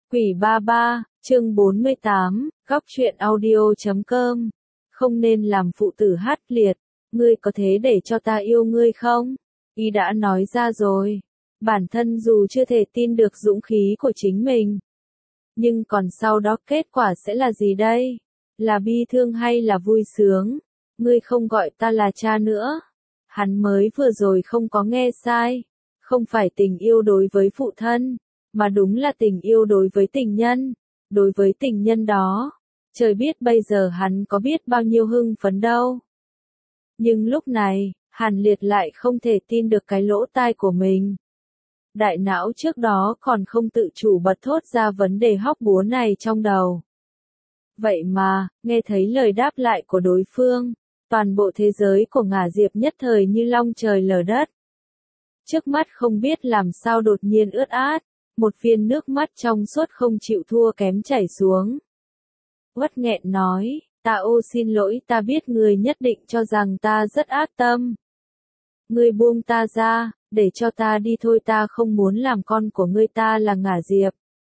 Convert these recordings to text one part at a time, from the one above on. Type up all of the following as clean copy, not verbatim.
Quỷ ba ba, chương 48, góc truyện audio.com. Không nên làm phụ tử hát liệt, ngươi có thế để cho ta yêu ngươi không? Y đã nói ra rồi. Bản thân dù chưa thể tin được dũng khí của chính mình. Nhưng còn sau đó kết quả sẽ là gì đây? Là bi thương hay là vui sướng? Ngươi không gọi ta là cha nữa. Hắn mới vừa rồi không có nghe sai. Không phải tình yêu đối với phụ thân, mà đúng là tình yêu đối với tình nhân. Đối với tình nhân đó, trời biết bây giờ hắn có biết bao nhiêu hưng phấn đâu. Nhưng lúc này, Hàn Liệt lại không thể tin được cái lỗ tai của mình. Đại não trước đó còn không tự chủ bật thốt ra vấn đề hóc búa này trong đầu. Vậy mà, nghe thấy lời đáp lại của đối phương, toàn bộ thế giới của Ngả Diệp nhất thời như long trời lở đất. Trước mắt không biết làm sao đột nhiên ướt át, một viên nước mắt trong suốt không chịu thua kém chảy xuống. Uất nghẹn nói, xin lỗi, ta biết ngươi nhất định cho rằng ta rất ác tâm. Ngươi buông ta ra, để cho ta đi thôi, ta không muốn làm con của ngươi, ta là Ngả Diệp.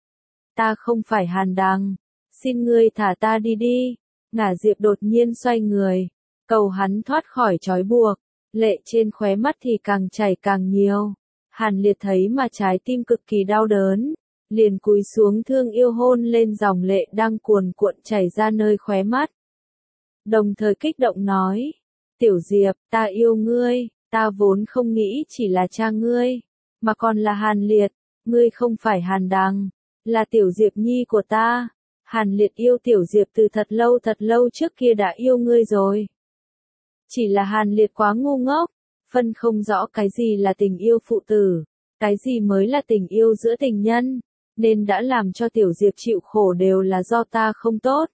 Ta không phải Hàn Đằng, xin ngươi thả ta đi đi. Ngả Diệp đột nhiên xoay người, cầu hắn thoát khỏi trói buộc, lệ trên khóe mắt thì càng chảy càng nhiều. Hàn Liệt thấy mà trái tim cực kỳ đau đớn, liền cúi xuống thương yêu hôn lên dòng lệ đang cuồn cuộn chảy ra nơi khóe mắt. Đồng thời kích động nói, Tiểu Diệp, ta yêu ngươi, ta vốn không nghĩ chỉ là cha ngươi, mà còn là Hàn Liệt, ngươi không phải Hàn Đằng, là Tiểu Diệp nhi của ta. Hàn Liệt yêu Tiểu Diệp từ thật lâu trước kia đã yêu ngươi rồi. Chỉ là Hàn Liệt quá ngu ngốc, phân không rõ cái gì là tình yêu phụ tử, cái gì mới là tình yêu giữa tình nhân, nên đã làm cho Tiểu Diệp chịu khổ đều là do ta không tốt.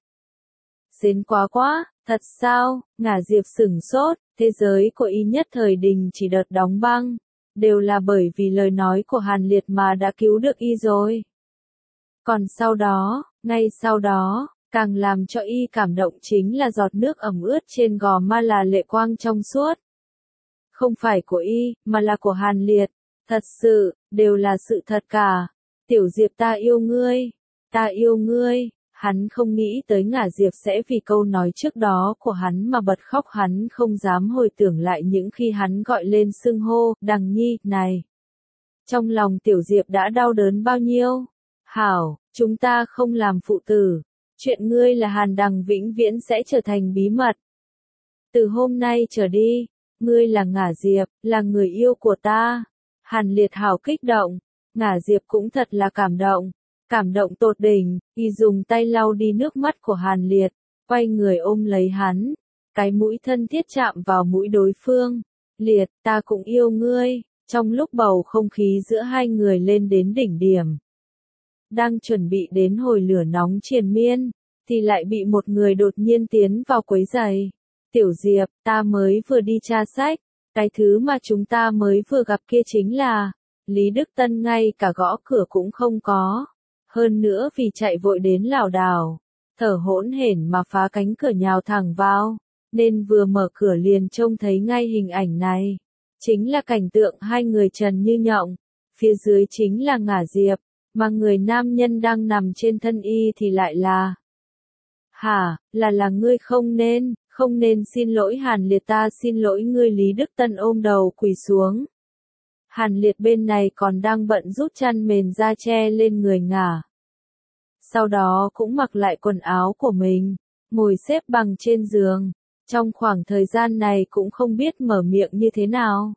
Xến quá, thật sao? Ngả Diệp sửng sốt, thế giới của y nhất thời đình chỉ đợt đóng băng, đều là bởi vì lời nói của Hàn Liệt mà đã cứu được y rồi. Còn sau đó, ngay sau đó, càng làm cho y cảm động chính là giọt nước ẩm ướt trên gò má là lệ quang trong suốt. Không phải của y, mà là của Hàn Liệt. Thật sự, đều là sự thật cả. Tiểu Diệp, ta yêu ngươi. Ta yêu ngươi. Hắn không nghĩ tới Ngả Diệp sẽ vì câu nói trước đó của hắn mà bật khóc, hắn không dám hồi tưởng lại những khi hắn gọi lên xưng hô, Đằng Nhi, này. Trong lòng Tiểu Diệp đã đau đớn bao nhiêu. Hảo, chúng ta không làm phụ tử. Chuyện ngươi là Hàn Đằng vĩnh viễn sẽ trở thành bí mật. Từ hôm nay trở đi, ngươi là Ngả Diệp, là người yêu của ta. Hàn Liệt hào kích động. Ngả Diệp cũng thật là cảm động tột đỉnh. Y dùng tay lau đi nước mắt của Hàn Liệt, quay người ôm lấy hắn, cái mũi thân thiết chạm vào mũi đối phương. Liệt, ta cũng yêu ngươi. Trong lúc bầu không khí giữa hai người lên đến đỉnh điểm, đang chuẩn bị đến hồi lửa nóng triền miên, thì lại bị một người đột nhiên tiến vào quấy rầy. Tiểu Diệp, ta mới vừa đi tra sách, cái thứ mà chúng ta mới vừa gặp kia chính là Lý Đức Tân, ngay cả gõ cửa cũng không có. Hơn nữa vì chạy vội đến lảo đảo, thở hổn hển mà phá cánh cửa nhào thẳng vào, nên vừa mở cửa liền trông thấy ngay hình ảnh này. Chính là cảnh tượng hai người trần như nhộng, phía dưới chính là Ngả Diệp, mà người nam nhân đang nằm trên thân y thì lại là... Hả, là ngươi không nên xin lỗi Hàn Liệt, ta xin lỗi ngươi. Lý Đức Tân ôm đầu quỳ xuống. Hàn Liệt bên này còn đang bận rút chăn mền ra che lên người Ngả. Sau đó cũng mặc lại quần áo của mình, ngồi xếp bằng trên giường. Trong khoảng thời gian này cũng không biết mở miệng như thế nào.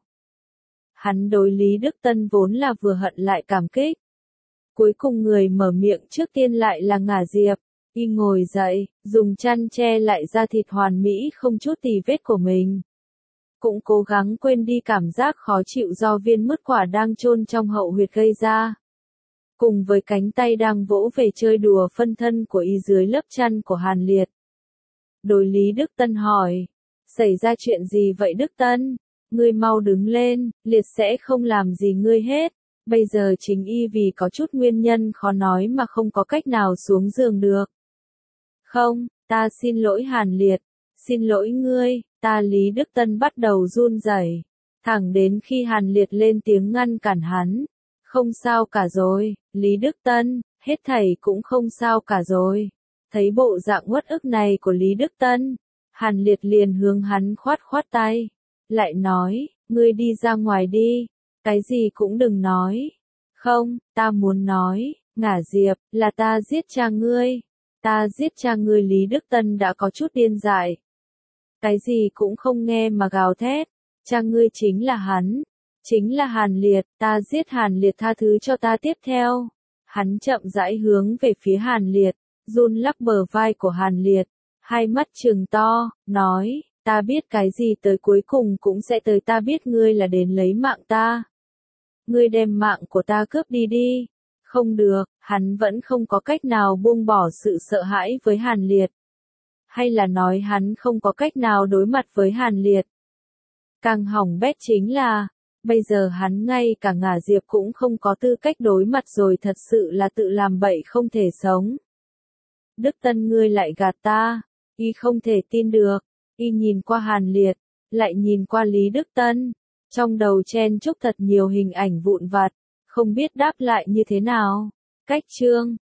Hắn đối Lý Đức Tân vốn là vừa hận lại cảm kích. Cuối cùng người mở miệng trước tiên lại là Ngả Diệp. Y ngồi dậy, dùng chăn che lại da thịt hoàn mỹ không chút tì vết của mình. Cũng cố gắng quên đi cảm giác khó chịu do viên mứt quả đang chôn trong hậu huyệt gây ra. Cùng với cánh tay đang vỗ về chơi đùa phân thân của y dưới lớp chăn của Hàn Liệt. Đối Lý Đức Tân hỏi, xảy ra chuyện gì vậy Đức Tân? Ngươi mau đứng lên, Liệt sẽ không làm gì ngươi hết. Bây giờ chính y vì có chút nguyên nhân khó nói mà không có cách nào xuống giường được. Không, ta xin lỗi Hàn Liệt, xin lỗi ngươi, ta. Lý Đức Tân bắt đầu run rẩy, thẳng đến khi Hàn Liệt lên tiếng ngăn cản hắn. Không sao cả rồi, Lý Đức Tân, Hết thảy cũng không sao cả rồi. Thấy bộ dạng uất ức này của Lý Đức Tân, Hàn Liệt liền hướng hắn khoát khoát tay. Lại nói, ngươi đi ra ngoài đi, cái gì cũng đừng nói. Không, ta muốn nói, Ngả Diệp, là ta giết cha ngươi. Ta giết cha ngươi. Lý Đức Tân đã có chút điên dại. Cái gì cũng không nghe mà gào thét. Cha ngươi chính là hắn. Chính là Hàn Liệt, ta giết Hàn Liệt, tha thứ cho ta. Tiếp theo, hắn chậm rãi hướng về phía Hàn Liệt, run lắc bờ vai của Hàn Liệt, hai mắt trừng to, nói, ta biết cái gì tới cuối cùng cũng sẽ tới, ta biết ngươi là đến lấy mạng ta. Ngươi đem mạng của ta cướp đi đi. Không được, hắn vẫn không có cách nào buông bỏ sự sợ hãi với Hàn Liệt. Hay là nói hắn không có cách nào đối mặt với Hàn Liệt. Càng hỏng bét chính là, bây giờ hắn ngay cả Ngả Diệp cũng không có tư cách đối mặt rồi, thật sự là tự làm bậy không thể sống. Đức Tân, ngươi lại gạt ta. Y không thể tin được. Y nhìn qua Hàn Liệt, lại nhìn qua Lý Đức Tân. Trong đầu chen chúc thật nhiều hình ảnh vụn vặt, không biết đáp lại như thế nào. Cách chương